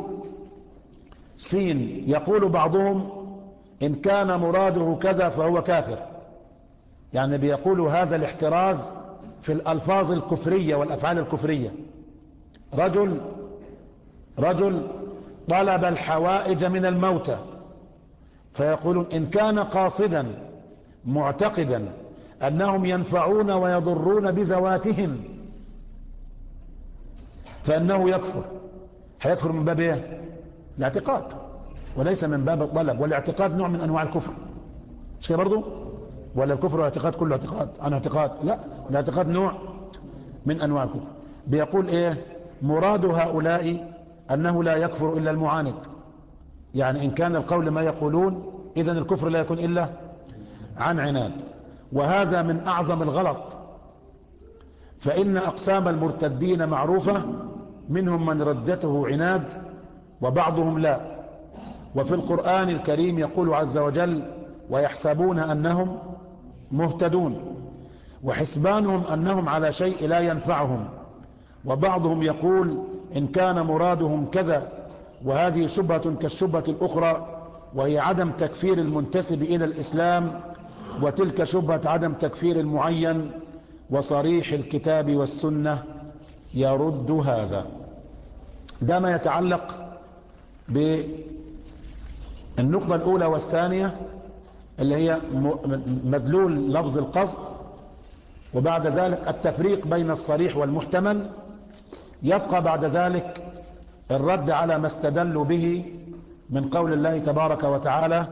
سين: يقول بعضهم إن كان مراده كذا فهو كافر. يعني بيقولوا هذا الاحتراز في الألفاظ الكفرية والأفعال الكفرية. رجل رجل طلب الحوائج من الموتى، فيقولون إن كان قاصدا معتقدا أنهم ينفعون ويضرون بذواتهم فإنه يكفر. هيكفر من باب ايه؟ الاعتقاد، وليس من باب الطلب. والاعتقاد نوع من أنواع الكفر، مش كده برضو؟ ولا الكفر والاعتقاد كله اعتقاد عن اعتقاد؟ لا، الاعتقاد نوع من أنواع الكفر. بيقول ايه؟ مراد هؤلاء أنه لا يكفر إلا المعاند. يعني إن كان القول ما يقولون إذن الكفر لا يكون إلا عن عناد، وهذا من أعظم الغلط. فإن أقسام المرتدين معروفة، منهم من ردته عناد وبعضهم لا. وفي القرآن الكريم يقول عز وجل: ويحسبون أنهم مهتدون، وحسبانهم أنهم على شيء لا ينفعهم. وبعضهم يقول إن كان مرادهم كذا، وهذه شبهة كالشبهة الأخرى، وهي عدم تكفير المنتسب إلى الإسلام، وتلك شبهة عدم تكفير المعين، وصريح الكتاب والسنة يرد هذا. ده ما يتعلق بالنقطة الأولى والثانية اللي هي مدلول لفظ القصد، وبعد ذلك التفريق بين الصريح والمحتمل. يبقى بعد ذلك الرد على ما استدلوا به من قول الله تبارك وتعالى: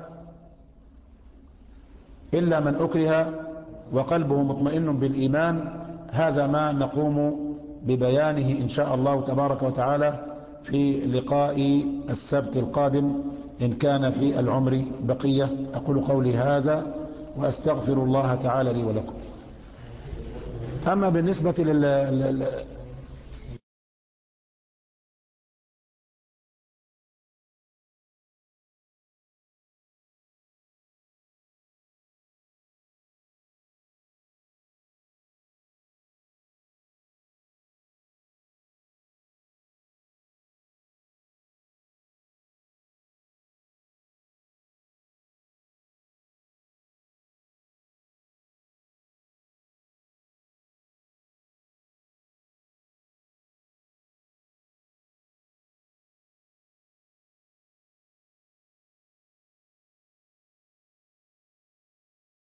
إلا من أكره وقلبه مطمئن بالإيمان. هذا ما نقوم ببيانه إن شاء الله تبارك وتعالى في لقاء السبت القادم إن كان في العمر بقية. أقول قولي هذا وأستغفر الله تعالى لي ولكم. أما بالنسبة لل